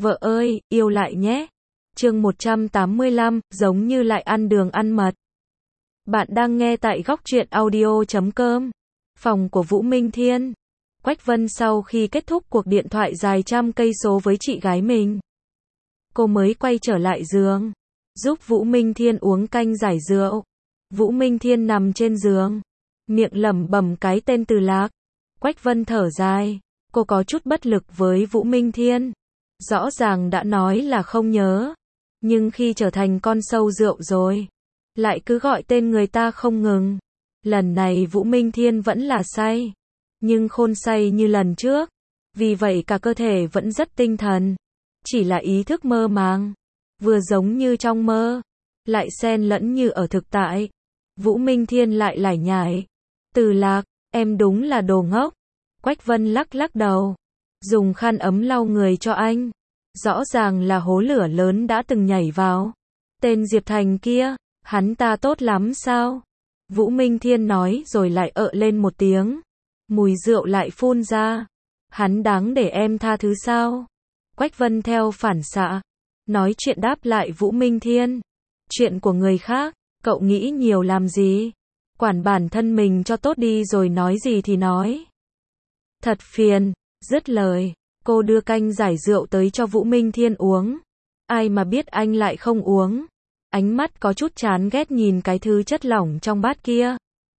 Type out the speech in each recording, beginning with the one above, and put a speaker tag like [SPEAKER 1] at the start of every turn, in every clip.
[SPEAKER 1] Vợ ơi, yêu lại nhé. Chương 185, giống như lại ăn đường ăn mật. Bạn đang nghe tại góc truyện audio.com. Phòng của Vũ Minh Thiên. Quách Vân sau khi kết thúc cuộc điện thoại dài trăm cây số với chị gái mình, cô mới quay trở lại giường, giúp Vũ Minh Thiên uống canh giải rượu. Vũ Minh Thiên nằm trên giường, miệng lẩm bẩm cái tên Từ Lạc. Quách Vân thở dài, cô có chút bất lực với Vũ Minh Thiên. Rõ ràng đã nói là không nhớ, nhưng khi trở thành con sâu rượu rồi, lại cứ gọi tên người ta không ngừng. Lần này Vũ Minh Thiên vẫn là say, nhưng khôn say như lần trước, vì vậy cả cơ thể vẫn rất tinh thần, chỉ là ý thức mơ màng, vừa giống như trong mơ, lại xen lẫn như ở thực tại. Vũ Minh Thiên lại lải nhải, Từ Lạc, em đúng là đồ ngốc. Quách Vân lắc lắc đầu, dùng khăn ấm lau người cho anh. Rõ ràng là hố lửa lớn đã từng nhảy vào. Tên Diệp Thành kia, hắn ta tốt lắm sao? Vũ Minh Thiên nói rồi lại lên một tiếng. Mùi rượu lại phun ra. Hắn đáng để em tha thứ sao? Quách Vân theo phản xạ, nói chuyện đáp lại Vũ Minh Thiên. Chuyện của người khác, cậu nghĩ nhiều làm gì? Quản bản thân mình cho tốt đi rồi nói gì thì nói. Thật phiền. Dứt lời, cô đưa canh giải rượu tới cho Vũ Minh Thiên uống. Ai mà biết anh lại không uống. Ánh mắt có chút chán ghét nhìn cái thứ chất lỏng trong bát kia.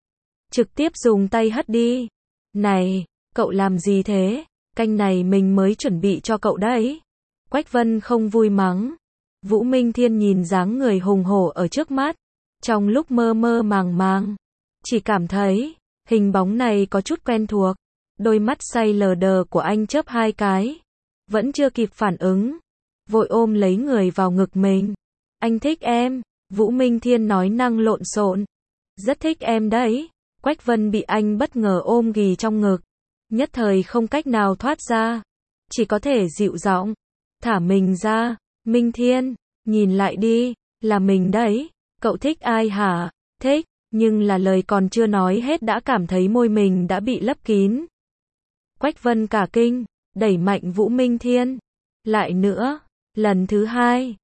[SPEAKER 1] Trực tiếp dùng tay hất đi. Này, cậu làm gì thế? Canh này mình mới chuẩn bị cho cậu đấy. Quách Vân không vui mắng. Vũ Minh Thiên nhìn dáng người hùng hổ ở trước mắt. Trong lúc mơ mơ màng màng, chỉ cảm thấy hình bóng này có chút quen thuộc. Đôi mắt say lờ đờ của anh chớp hai cái. Vẫn chưa kịp phản ứng, vội ôm lấy người vào ngực mình. Anh thích em. Vũ Minh Thiên nói năng lộn xộn. Rất thích em đấy. Quách Vân bị anh bất ngờ ôm ghì trong ngực, nhất thời không cách nào thoát ra, chỉ có thể dịu giọng, thả mình ra. Minh Thiên, nhìn lại đi, là mình đấy. Cậu thích ai hả? Thích, nhưng là lời còn chưa nói hết đã cảm thấy môi mình đã bị lấp kín. Quách Vân cả kinh, đẩy mạnh Vũ Minh Thiên. Lại nữa, lần thứ hai,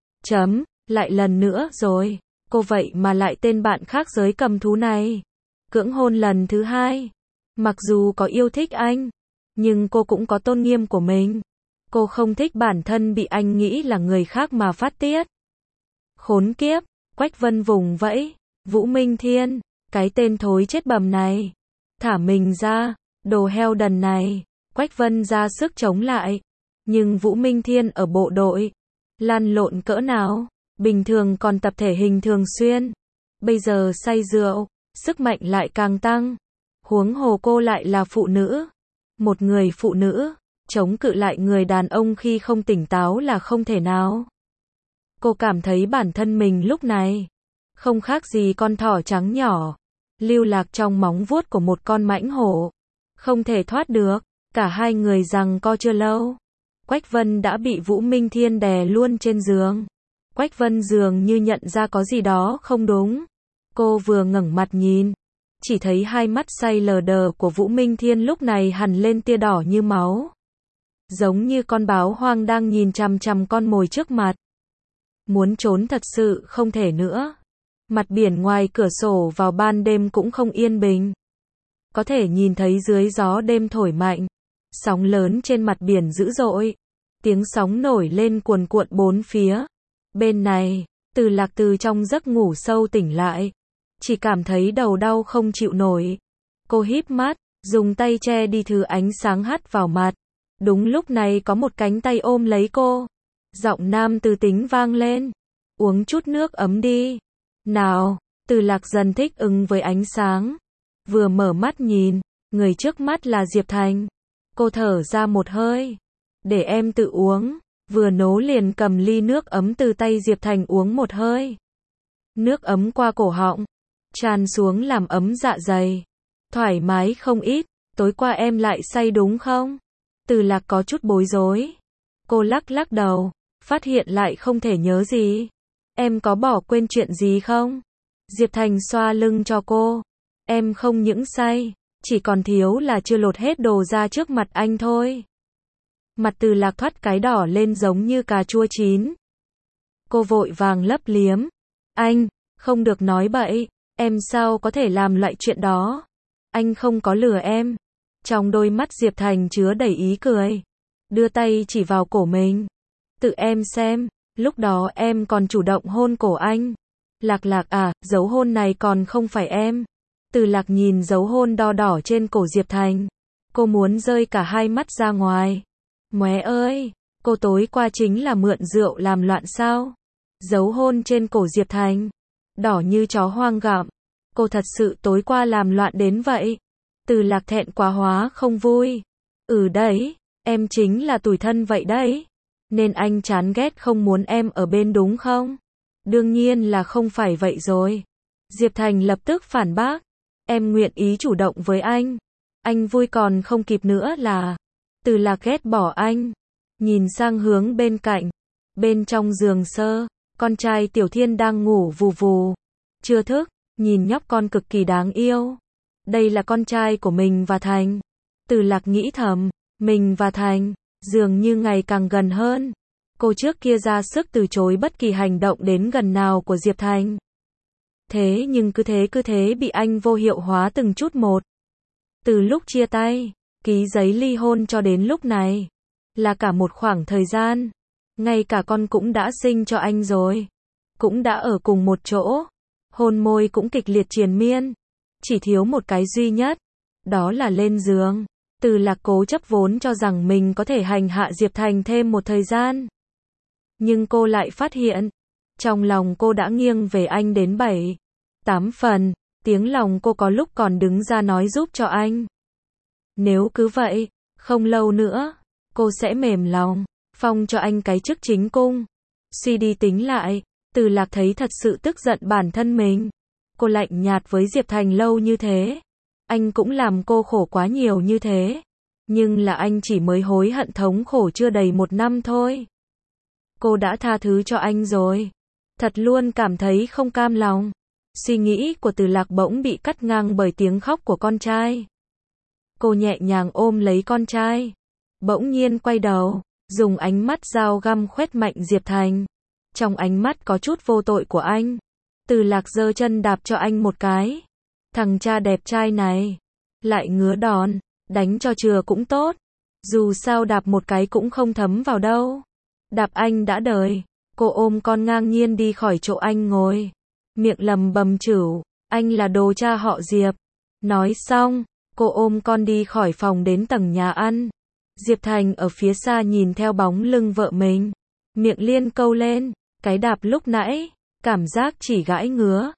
[SPEAKER 1] lại lần nữa rồi. Cô vậy mà lại tên bạn khác giới cầm thú này. Cưỡng hôn lần thứ hai. Mặc dù có yêu thích anh, nhưng cô cũng có tôn nghiêm của mình. Cô không thích bản thân bị anh nghĩ là người khác mà phát tiết. Khốn kiếp, Quách Vân vùng vẫy. Vũ Minh Thiên, cái tên thối chết bầm này. Thả mình ra, đồ heo đần này. Quách Vân ra sức chống lại. Nhưng Vũ Minh Thiên ở bộ đội, lăn lộn cỡ nào, bình thường còn tập thể hình thường xuyên. Bây giờ say rượu, sức mạnh lại càng tăng. Huống hồ cô lại là phụ nữ. Một người phụ nữ, chống cự lại người đàn ông khi không tỉnh táo là không thể nào. Cô cảm thấy bản thân mình lúc này không khác gì con thỏ trắng nhỏ, lưu lạc trong móng vuốt của một con mãnh hổ. Không thể thoát được. Cả hai người giằng co chưa lâu, Quách Vân đã bị Vũ Minh Thiên đè luôn trên giường. Quách Vân dường như nhận ra có gì đó không đúng. Cô vừa ngẩng mặt nhìn, chỉ thấy hai mắt say lờ đờ của Vũ Minh Thiên lúc này hằn lên tia đỏ như máu. Giống như con báo hoang đang nhìn chằm chằm con mồi trước mặt. Muốn trốn thật sự không thể nữa. Mặt biển ngoài cửa sổ vào ban đêm cũng không yên bình. Có thể nhìn thấy dưới gió đêm thổi mạnh, sóng lớn trên mặt biển dữ dội. Tiếng sóng nổi lên cuồn cuộn bốn phía. Bên này, Từ Lạc từ trong giấc ngủ sâu tỉnh lại, chỉ cảm thấy đầu đau không chịu nổi. Cô híp mắt, dùng tay che đi thứ ánh sáng hắt vào mặt. Đúng lúc này có một cánh tay ôm lấy cô. Giọng nam từ tính vang lên. Uống chút nước ấm đi. Nào. Từ Lạc dần thích ứng với ánh sáng. Vừa mở mắt nhìn, người trước mắt là Diệp Thành. Cô thở ra một hơi. Để em tự uống. Vừa nấu liền cầm ly nước ấm từ tay Diệp Thành uống một hơi. Nước ấm qua cổ họng, tràn xuống làm ấm dạ dày. Thoải mái không ít. Tối qua em lại say đúng không? Từ Lạc có chút bối rối. Cô lắc lắc đầu, phát hiện lại không thể nhớ gì. Em có bỏ quên chuyện gì không? Diệp Thành xoa lưng cho cô. Em không những say, chỉ còn thiếu là chưa lột hết đồ ra trước mặt anh thôi. Mặt Từ Lạc thoắt cái đỏ lên giống như cà chua chín. Cô vội vàng lấp liếm. Anh, không được nói bậy, em sao có thể làm loại chuyện đó. Anh không có lừa em. Trong đôi mắt Diệp Thành chứa đầy ý cười. Đưa tay chỉ vào cổ mình. Tự em xem, lúc đó em còn chủ động hôn cổ anh. Lạc Lạc à, dấu hôn này còn không phải em. Từ Lạc nhìn dấu hôn đo đỏ trên cổ Diệp Thành. Cô muốn rơi cả hai mắt ra ngoài. Móe ơi, cô tối qua chính là mượn rượu làm loạn sao? Dấu hôn trên cổ Diệp Thành. Đỏ như chó hoang gặm. Cô thật sự tối qua làm loạn đến vậy. Từ Lạc thẹn quá hóa không vui. Đấy, em chính là tủi thân vậy đấy. Nên anh chán ghét không muốn em ở bên đúng không? Đương nhiên là không phải vậy rồi. Diệp Thành lập tức phản bác. Em nguyện ý chủ động với anh. Anh vui còn không kịp nữa là. Từ Lạc ghét bỏ anh. Nhìn sang hướng bên cạnh. Bên trong giường sơ, con trai Tiểu Thiên đang ngủ vù vù. Chưa thức, nhìn nhóc con cực kỳ đáng yêu. Đây là con trai của mình và Thành. Từ Lạc nghĩ thầm, mình và Thành, dường như ngày càng gần hơn. Cô trước kia ra sức từ chối bất kỳ hành động đến gần nào của Diệp Thành. Thế nhưng cứ thế bị anh vô hiệu hóa từng chút một. Từ lúc chia tay, ký giấy ly hôn cho đến lúc này, là cả một khoảng thời gian. Ngay cả con cũng đã sinh cho anh rồi. Cũng đã ở cùng một chỗ. Hôn môi cũng kịch liệt triền miên. Chỉ thiếu một cái duy nhất. Đó là lên giường. Từ Lạc cố chấp vốn cho rằng mình có thể hành hạ Diệp Thành thêm một thời gian. Nhưng cô lại phát hiện. Trong lòng cô đã nghiêng về anh đến 7-8 phần. Tiếng lòng cô có lúc còn đứng ra nói giúp cho anh. Nếu cứ vậy, không lâu nữa, cô sẽ mềm lòng, phong cho anh cái chức chính cung. Suy đi tính lại, Từ Lạc thấy thật sự tức giận bản thân mình. Cô lạnh nhạt với Diệp Thành lâu như thế. Anh cũng làm cô khổ quá nhiều như thế. Nhưng là anh chỉ mới hối hận thống khổ chưa đầy 1 năm thôi. Cô đã tha thứ cho anh rồi. Thật luôn cảm thấy không cam lòng. Suy nghĩ của Từ Lạc bỗng bị cắt ngang bởi tiếng khóc của con trai. Cô nhẹ nhàng ôm lấy con trai. Bỗng nhiên quay đầu, dùng ánh mắt dao găm khoét mạnh Diệp Thành. Trong ánh mắt có chút vô tội của anh. Từ Lạc giơ chân đạp cho anh một cái. Thằng cha đẹp trai này. Lại ngứa đòn, đánh cho chừa cũng tốt. Dù sao đạp một cái cũng không thấm vào đâu. Đạp anh đã đời. Cô ôm con ngang nhiên đi khỏi chỗ anh ngồi. Miệng lầm bầm chửi, anh là đồ cha họ Diệp. Nói xong, cô ôm con đi khỏi phòng đến tầng nhà ăn. Diệp Thành ở phía xa nhìn theo bóng lưng vợ mình. Miệng liên câu lên, cái đạp lúc nãy, cảm giác chỉ gãi ngứa.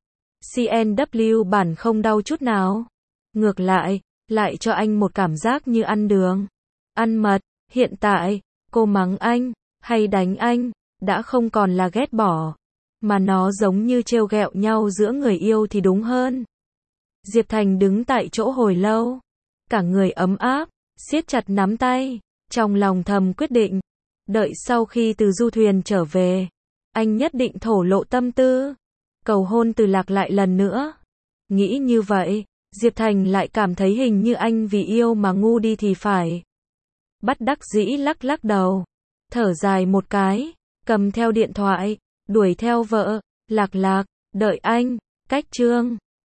[SPEAKER 1] CNW bản không đau chút nào. Ngược lại cho anh một cảm giác như ăn đường, ăn mật. Hiện tại, cô mắng anh, hay đánh anh, đã không còn là ghét bỏ. Mà nó giống như trêu ghẹo nhau giữa người yêu thì đúng hơn. Diệp Thành đứng tại chỗ hồi lâu. Cả người ấm áp, siết chặt nắm tay. Trong lòng thầm quyết định. Đợi sau khi từ du thuyền trở về. Anh nhất định thổ lộ tâm tư. Cầu hôn Từ Lạc lại lần nữa. Nghĩ như vậy, Diệp Thành lại cảm thấy hình như anh vì yêu mà ngu đi thì phải. Bất đắc dĩ lắc lắc đầu. Thở dài một cái. Cầm theo điện thoại. Đuổi theo vợ. Lạc Lạc, đợi anh. Cách chương